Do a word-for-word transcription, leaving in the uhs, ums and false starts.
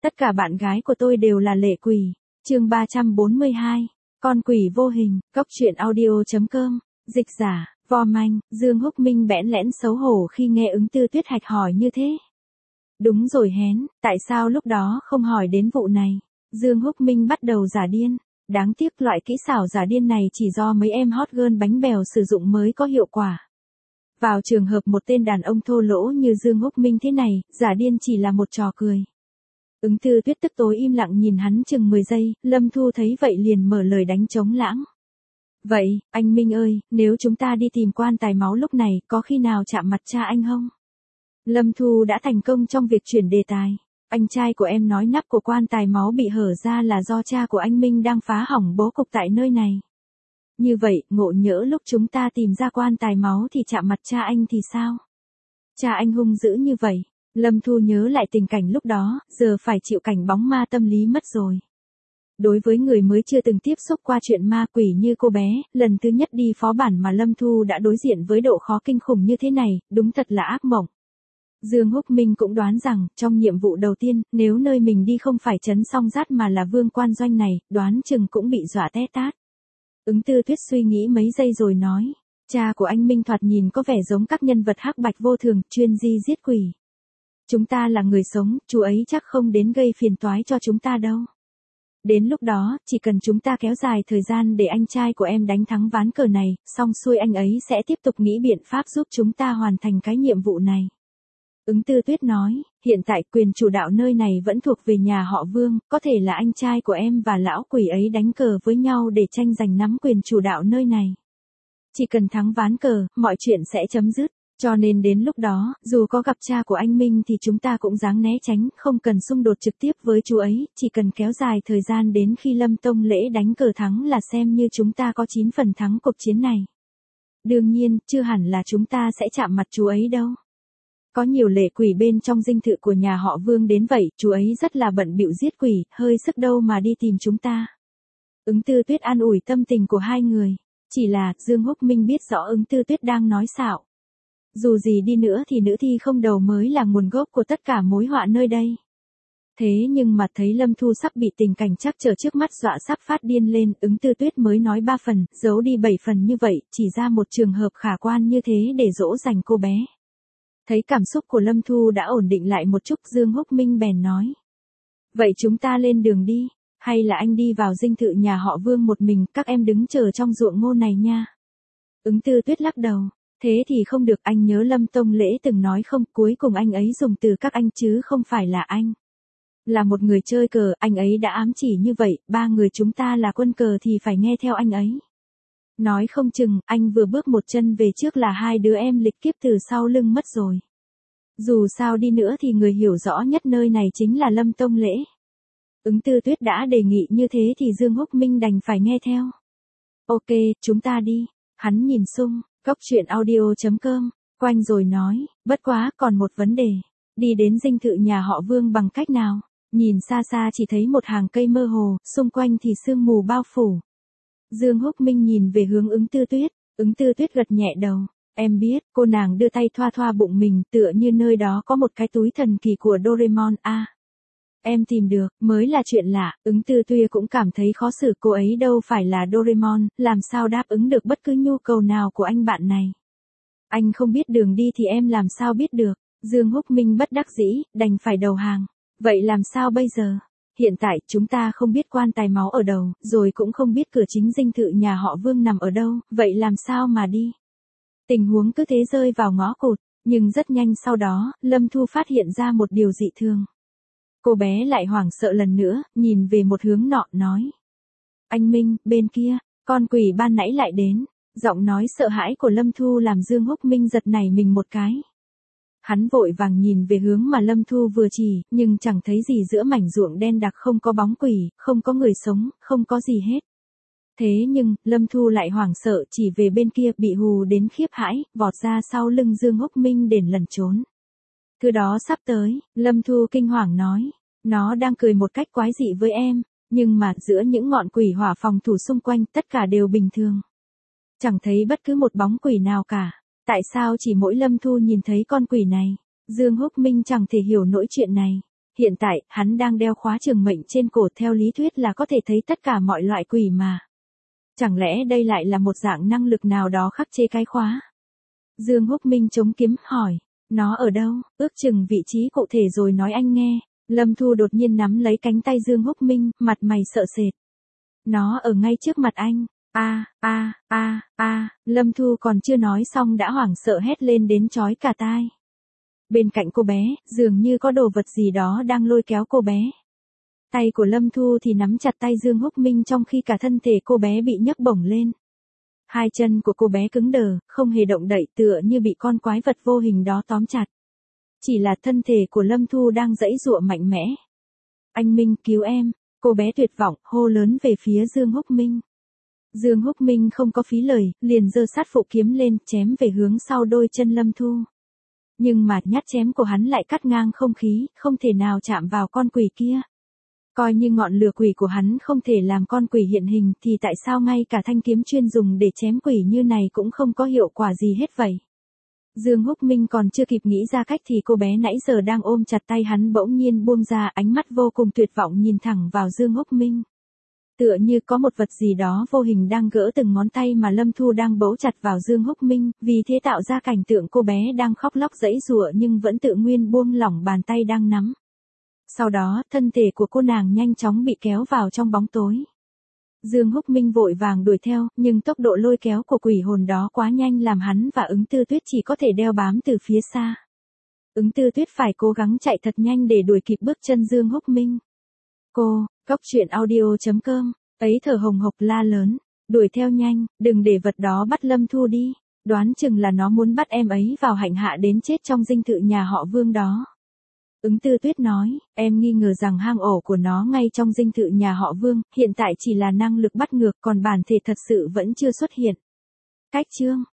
Tất cả bạn gái của tôi đều là lệ quỷ. Chương ba trăm bốn mươi hai. Con quỷ vô hình. Cốc truyện audio chấm com. Dịch giả, Vo Manh. Dương Húc Minh bẽn lẽn xấu hổ khi nghe Ứng Tư Tuyết hạch hỏi như thế. Đúng rồi hén, tại sao lúc đó không hỏi đến vụ này? Dương Húc Minh bắt đầu giả điên. Đáng tiếc loại kỹ xảo giả điên này chỉ do mấy em hot girl bánh bèo sử dụng mới có hiệu quả. Vào trường hợp một tên đàn ông thô lỗ như Dương Húc Minh thế này, giả điên chỉ là một trò cười. Ứng Tư Tuyết tức tối im lặng nhìn hắn chừng mười giây, Lâm Thu thấy vậy liền mở lời đánh trống lãng. Vậy, anh Minh ơi, nếu chúng ta đi tìm quan tài máu lúc này, có khi nào chạm mặt cha anh không? Lâm Thu đã thành công trong việc chuyển đề tài. Anh trai của em nói nắp của quan tài máu bị hở ra là do cha của anh Minh đang phá hỏng bố cục tại nơi này. Như vậy, ngộ nhỡ lúc chúng ta tìm ra quan tài máu thì chạm mặt cha anh thì sao? Cha anh hung dữ như vậy. Lâm Thu nhớ lại tình cảnh lúc đó, giờ phải chịu cảnh bóng ma tâm lý mất rồi. Đối với người mới chưa từng tiếp xúc qua chuyện ma quỷ như cô bé, lần thứ nhất đi phó bản mà Lâm Thu đã đối diện với độ khó kinh khủng như thế này, đúng thật là ác mộng. Dương Húc Minh cũng đoán rằng, trong nhiệm vụ đầu tiên, nếu nơi mình đi không phải trấn Song Giát mà là Vương Quan Doanh này, đoán chừng cũng bị dọa té tát. Ứng Tư Tuyết suy nghĩ mấy giây rồi nói, cha của anh Minh thoạt nhìn có vẻ giống các nhân vật hắc bạch vô thường, chuyên di giết quỷ. Chúng ta là người sống, chú ấy chắc không đến gây phiền toái cho chúng ta đâu. Đến lúc đó, chỉ cần chúng ta kéo dài thời gian để anh trai của em đánh thắng ván cờ này, xong xuôi anh ấy sẽ tiếp tục nghĩ biện pháp giúp chúng ta hoàn thành cái nhiệm vụ này. Ứng Tư Tuyết nói, hiện tại quyền chủ đạo nơi này vẫn thuộc về nhà họ Vương, có thể là anh trai của em và lão quỷ ấy đánh cờ với nhau để tranh giành nắm quyền chủ đạo nơi này. Chỉ cần thắng ván cờ, mọi chuyện sẽ chấm dứt. Cho nên đến lúc đó, dù có gặp cha của anh Minh thì chúng ta cũng dáng né tránh, không cần xung đột trực tiếp với chú ấy, chỉ cần kéo dài thời gian đến khi Lâm Tông Lễ đánh cờ thắng là xem như chúng ta có chín phần thắng cuộc chiến này. Đương nhiên, chưa hẳn là chúng ta sẽ chạm mặt chú ấy đâu. Có nhiều lệ quỷ bên trong dinh thự của nhà họ Vương đến vậy, chú ấy rất là bận bịu giết quỷ, hơi sức đâu mà đi tìm chúng ta. Ứng Tư Tuyết an ủi tâm tình của hai người. Chỉ là, Dương Húc Minh biết rõ Ứng Tư Tuyết đang nói xạo. Dù gì đi nữa thì nữ thi không đầu mới là nguồn gốc của tất cả mối họa nơi đây. Thế nhưng mà thấy Lâm Thu sắp bị tình cảnh trắc trở trước mắt dọa sắp phát điên lên, Ứng Tư Tuyết mới nói ba phần, giấu đi bảy phần như vậy, chỉ ra một trường hợp khả quan như thế để dỗ dành cô bé. Thấy cảm xúc của Lâm Thu đã ổn định lại một chút, Dương Húc Minh bèn nói. Vậy chúng ta lên đường đi, hay là anh đi vào dinh thự nhà họ Vương một mình, các em đứng chờ trong ruộng ngô này nha. Ứng Tư Tuyết lắc đầu. Thế thì không được, anh nhớ Lâm Tông Lễ từng nói không, cuối cùng anh ấy dùng từ các anh chứ không phải là anh. Là một người chơi cờ, anh ấy đã ám chỉ như vậy, ba người chúng ta là quân cờ thì phải nghe theo anh ấy. Nói không chừng, anh vừa bước một chân về trước là hai đứa em lịch kiếp từ sau lưng mất rồi. Dù sao đi nữa thì người hiểu rõ nhất nơi này chính là Lâm Tông Lễ. Ứng Tư Tuyết đã đề nghị như thế thì Dương Húc Minh đành phải nghe theo. Ok, chúng ta đi. Hắn nhìn xung. Cốc truyện audio chấm com, quanh rồi nói, bất quá còn một vấn đề. Đi đến dinh thự nhà họ Vương bằng cách nào? Nhìn xa xa chỉ thấy một hàng cây mơ hồ, xung quanh thì sương mù bao phủ. Dương Húc Minh nhìn về hướng Ứng Tư Tuyết, Ứng Tư Tuyết gật nhẹ đầu. Em biết, cô nàng đưa tay thoa thoa bụng mình, tựa như nơi đó có một cái túi thần kỳ của Doraemon. À, em tìm được, mới là chuyện lạ. Ứng Tư Tuyết cũng cảm thấy khó xử, cô ấy đâu phải là Doraemon, làm sao đáp ứng được bất cứ nhu cầu nào của anh bạn này. Anh không biết đường đi thì em làm sao biết được. Dương Húc Minh bất đắc dĩ, đành phải đầu hàng. Vậy làm sao bây giờ? Hiện tại chúng ta không biết quan tài máu ở đâu, rồi cũng không biết cửa chính dinh thự nhà họ Vương nằm ở đâu, vậy làm sao mà đi? Tình huống cứ thế rơi vào ngõ cụt, nhưng rất nhanh sau đó, Lâm Thu phát hiện ra một điều dị thường. Cô bé lại hoảng sợ lần nữa, nhìn về một hướng nọ, nói. Anh Minh, bên kia, con quỷ ban nãy lại đến. Giọng nói sợ hãi của Lâm Thu làm Dương Húc Minh giật nảy mình một cái. Hắn vội vàng nhìn về hướng mà Lâm Thu vừa chỉ, nhưng chẳng thấy gì giữa mảnh ruộng đen đặc, không có bóng quỷ, không có người sống, không có gì hết. Thế nhưng, Lâm Thu lại hoảng sợ chỉ về bên kia, bị hù đến khiếp hãi, vọt ra sau lưng Dương Húc Minh để lẩn trốn. Thứ đó sắp tới, Lâm Thu kinh hoàng nói. Nó đang cười một cách quái dị với em, nhưng mà giữa những ngọn quỷ hỏa phòng thủ xung quanh tất cả đều bình thường. Chẳng thấy bất cứ một bóng quỷ nào cả. Tại sao chỉ mỗi Lâm Thu nhìn thấy con quỷ này? Dương Húc Minh chẳng thể hiểu nổi chuyện này. hiện tại, hắn đang đeo khóa trường mệnh trên cổ theo lý thuyết là có thể thấy tất cả mọi loại quỷ mà. Chẳng lẽ đây lại là một dạng năng lực nào đó khắc chế cái khóa? Dương Húc Minh chống kiếm, hỏi, nó ở đâu, ước chừng vị trí cụ thể rồi nói anh nghe. Lâm Thu đột nhiên nắm lấy cánh tay Dương Húc Minh, mặt mày sợ sệt. Nó ở ngay trước mặt anh. A, a, a, a, Lâm Thu còn chưa nói xong đã hoảng sợ hét lên đến chói cả tai. Bên cạnh cô bé, dường như có đồ vật gì đó đang lôi kéo cô bé. Tay của Lâm Thu thì nắm chặt tay Dương Húc Minh trong khi cả thân thể cô bé bị nhấc bổng lên. Hai chân của cô bé cứng đờ, không hề động đậy, tựa như bị con quái vật vô hình đó tóm chặt. Chỉ là thân thể của Lâm Thu đang giãy giụa mạnh mẽ. Anh Minh, cứu em, cô bé tuyệt vọng, hô lớn về phía Dương Húc Minh. Dương Húc Minh không có phí lời, liền giơ sát phụ kiếm lên, chém về hướng sau đôi chân Lâm Thu. Nhưng mà nhát chém của hắn lại cắt ngang không khí, không thể nào chạm vào con quỷ kia. Coi như ngọn lửa quỷ của hắn không thể làm con quỷ hiện hình thì tại sao ngay cả thanh kiếm chuyên dùng để chém quỷ như này cũng không có hiệu quả gì hết vậy. Dương Húc Minh còn chưa kịp nghĩ ra cách thì cô bé nãy giờ đang ôm chặt tay hắn bỗng nhiên buông ra, ánh mắt vô cùng tuyệt vọng nhìn thẳng vào Dương Húc Minh. Tựa như có một vật gì đó vô hình đang gỡ từng ngón tay mà Lâm Thu đang bấu chặt vào Dương Húc Minh, vì thế tạo ra cảnh tượng cô bé đang khóc lóc giãy giụa nhưng vẫn tự nguyên buông lỏng bàn tay đang nắm. Sau đó, thân thể của cô nàng nhanh chóng bị kéo vào trong bóng tối. Dương Húc Minh vội vàng đuổi theo, nhưng tốc độ lôi kéo của quỷ hồn đó quá nhanh làm hắn và Ứng Tư Tuyết chỉ có thể đeo bám từ phía xa. Ứng Tư Tuyết phải cố gắng chạy thật nhanh để đuổi kịp bước chân Dương Húc Minh. Cô, Cốc Truyện Audio chấm com, ấy thở hồng hộc la lớn, đuổi theo nhanh, đừng để vật đó bắt Lâm Thu đi, đoán chừng là nó muốn bắt em ấy vào hạnh hạ đến chết trong dinh thự nhà họ Vương đó. Ứng Tư Tuyết nói, em nghi ngờ rằng hang ổ của nó ngay trong dinh thự nhà họ Vương, hiện tại chỉ là năng lực bắt ngược còn bản thể thật sự vẫn chưa xuất hiện. Cách chương